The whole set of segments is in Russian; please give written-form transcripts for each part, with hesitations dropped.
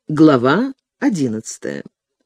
Глава 11.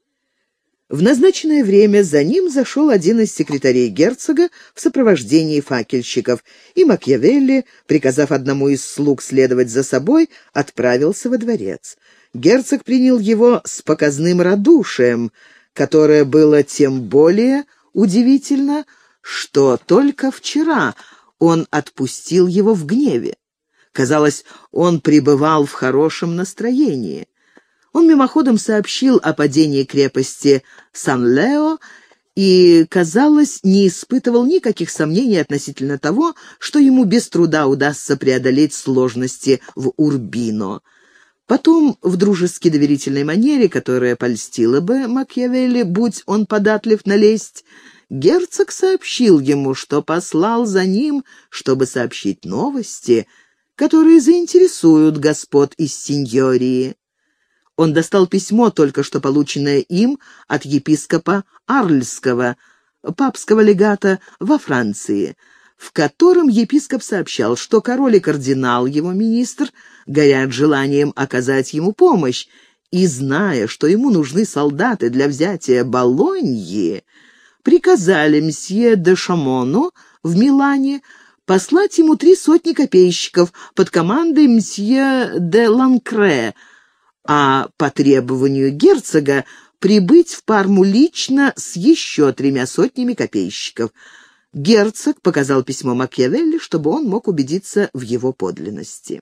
В назначенное время за ним зашел один из секретарей герцога в сопровождении факельщиков, и Макиавелли, приказав одному из слуг следовать за собой, отправился во дворец. Герцог принял его с показным радушием, которое было тем более удивительно, что только вчера он отпустил его в гневе. Казалось, он пребывал в хорошем настроении. Он мимоходом сообщил о падении крепости Сан-Лео и, казалось, не испытывал никаких сомнений относительно того, что ему без труда удастся преодолеть сложности в Урбино. Потом, в дружески доверительной манере, которая польстила бы Макиавелли, будь он податлив на лесть, герцог сообщил ему, что послал за ним, чтобы сообщить новости, которые заинтересуют господ из синьории. Он достал письмо, только что полученное им от епископа Арльского, папского легата во Франции, в котором епископ сообщал, что король и кардинал, его министр, горят желанием оказать ему помощь, и, зная, что ему нужны солдаты для взятия Болоньи, приказали мсье де Шамону в Милане послать ему 300 копейщиков под командой мсье де Ланкре, а по требованию герцога прибыть в Парму лично с еще 300 копейщиков. Герцог показал письмо Макиавелли, чтобы он мог убедиться в его подлинности.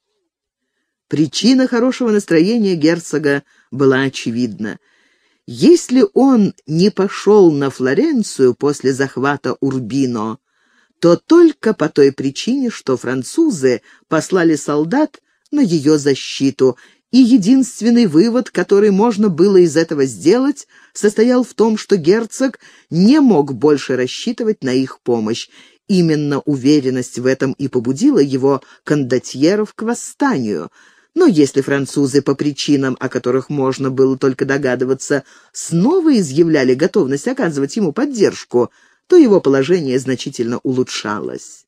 Причина хорошего настроения герцога была очевидна. Если он не пошел на Флоренцию после захвата Урбино, то только по той причине, что французы послали солдат на ее защиту, и единственный вывод, который можно было из этого сделать, состоял в том, что герцог не мог больше рассчитывать на их помощь. Именно уверенность в этом и побудила его кондотьеров к восстанию. Но если французы, по причинам, о которых можно было только догадываться, снова изъявляли готовность оказывать ему поддержку, то его положение значительно улучшалось.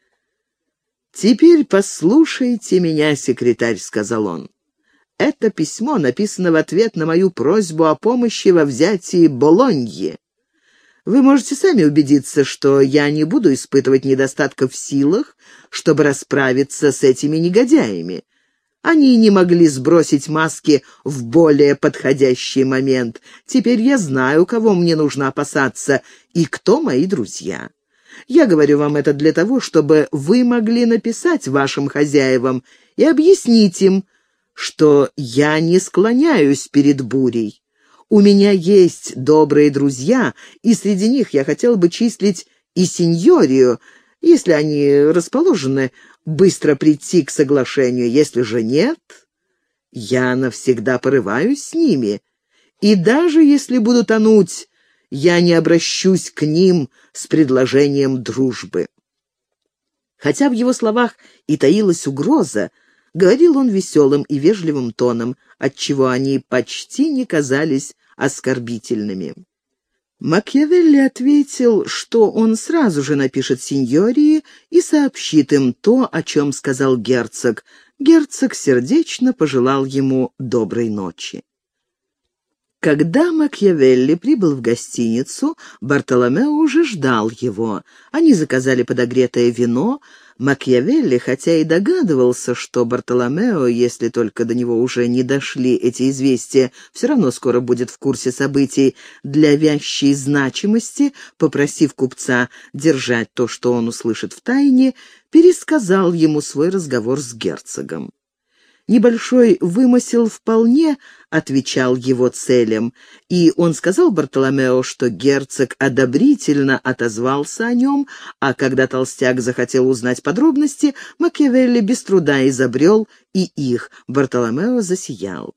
«Теперь послушайте меня, секретарь», — сказал он. «Это письмо написано в ответ на мою просьбу о помощи во взятии Болоньи. Вы можете сами убедиться, что я не буду испытывать недостатка в силах, чтобы расправиться с этими негодяями. Они не могли сбросить маски в более подходящий момент. Теперь я знаю, кого мне нужно опасаться и кто мои друзья. Я говорю вам это для того, чтобы вы могли написать вашим хозяевам и объяснить им, что я не склоняюсь перед бурей. У меня есть добрые друзья, и среди них я хотел бы числить и сеньорию, если они расположены быстро прийти к соглашению. Если же нет, я навсегда порываюсь с ними, и даже если буду тонуть, я не обращусь к ним с предложением дружбы». Хотя в его словах и таилась угроза, говорил он веселым и вежливым тоном, отчего они почти не казались оскорбительными. Макиавелли ответил, что он сразу же напишет сеньории и сообщит им то, о чем сказал герцог. Герцог сердечно пожелал ему доброй ночи. Когда Макиавелли прибыл в гостиницу, Бартоломео уже ждал его. Они заказали подогретое вино. Макиавелли, хотя и догадывался, что Бартоломео, если только до него уже не дошли эти известия, все равно скоро будет в курсе событий, для вящей значимости, попросив купца держать то, что он услышит в тайне, пересказал ему свой разговор с герцогом. Небольшой вымысел вполне отвечал его целям, и он сказал Бартоломео, что герцог одобрительно отозвался о нем, а когда толстяк захотел узнать подробности, Макиавелли без труда изобрел и их. Бартоломео засиял.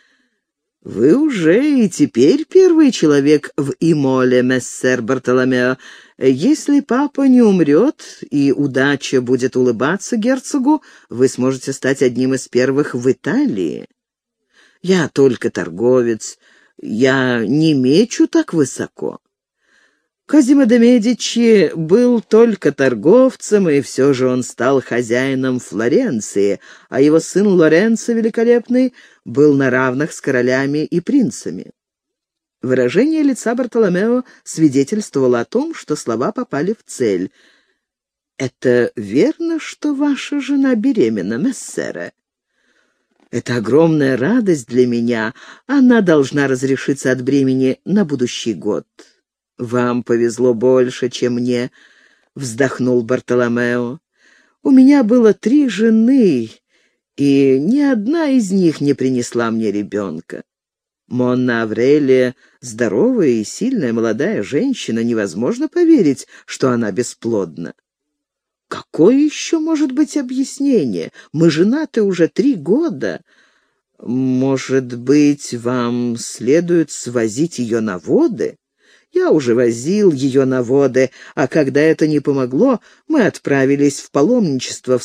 «Вы уже и теперь первый человек в Имоле, мессер Бартоломео. Если папа не умрет и удача будет улыбаться герцогу, вы сможете стать одним из первых в Италии. Я только торговец, я не мечу так высоко. Козимо де Медичи был только торговцем, и все же он стал хозяином Флоренции, а его сын Лоренцо Великолепный был на равных с королями и принцами. Выражение лица Бартоломео свидетельствовало о том, что слова попали в цель. «Это верно, что ваша жена беременна, мессере? Это огромная радость для меня. Она должна разрешиться от бремени на будущий год». «Вам повезло больше, чем мне», — вздохнул Бартоломео. «У меня было 3 жены, и ни одна из них не принесла мне ребенка. Монна Аврелия — здоровая и сильная молодая женщина, невозможно поверить, что она бесплодна». «Какое еще может быть объяснение? Мы женаты уже 3 года. Может быть, вам следует свозить ее на воды?» «Я уже возил ее на воды, а когда это не помогло, мы отправились в паломничество в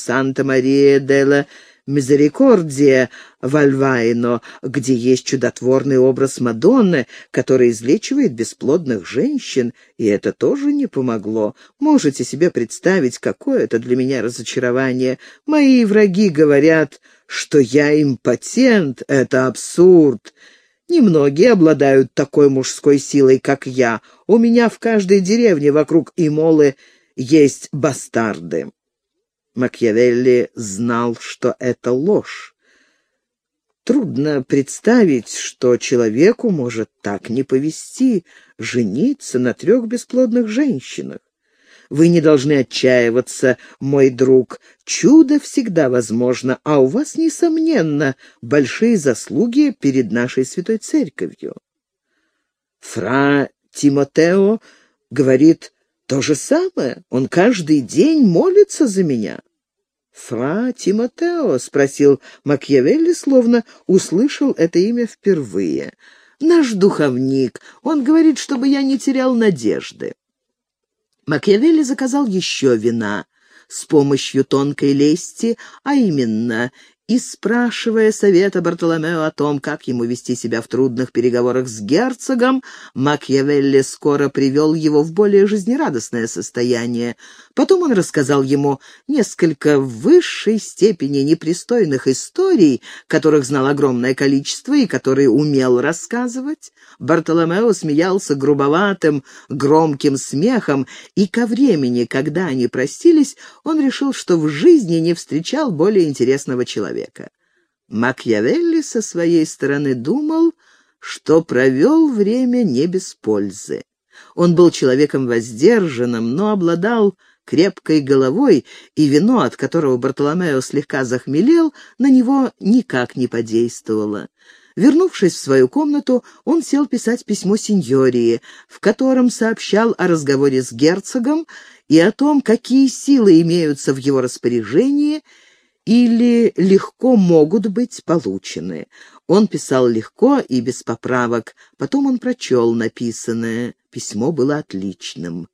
Санта-Мария-делла-Мизерикордия в Альвайно, где есть чудотворный образ Мадонны, который излечивает бесплодных женщин, и это тоже не помогло. Можете себе представить, какое это для меня разочарование. Мои враги говорят, что я импотент. Это абсурд. Немногие обладают такой мужской силой, как я. У меня в каждой деревне вокруг Имолы есть бастарды». Макиавелли знал, что это ложь. Трудно представить, что человеку может так не повести жениться на 3 бесплодных женщинах. Вы не должны отчаиваться, мой друг. Чудо всегда возможно, а у вас, несомненно, большие заслуги перед нашей Святой Церковью. Фра Тимотео говорит то же самое. Он каждый день молится за меня. «Фра Тимотео?» — спросил Макиавелли, словно услышал это имя впервые. «Наш духовник. Он говорит, чтобы я не терял надежды». Макиавелли заказал еще вина с помощью тонкой лести, а именно, и спрашивая совета Бартоломео о том, как ему вести себя в трудных переговорах с герцогом, Макиавелли скоро привел его в более жизнерадостное состояние. Потом он рассказал ему несколько в высшей степени непристойных историй, которых знал огромное количество и которые умел рассказывать. Бартоломео смеялся грубоватым, громким смехом, и ко времени, когда они простились, он решил, что в жизни не встречал более интересного человека. Макиавелли со своей стороны думал, что провел время не без пользы. Он был человеком воздержанным, но обладал крепкой головой, и вино, от которого Бартоломео слегка захмелел, на него никак не подействовало. Вернувшись в свою комнату, он сел писать письмо сеньории, в котором сообщал о разговоре с герцогом и о том, какие силы имеются в его распоряжении или легко могут быть получены. Он писал легко и без поправок. Потом он прочел написанное. Письмо было отличным.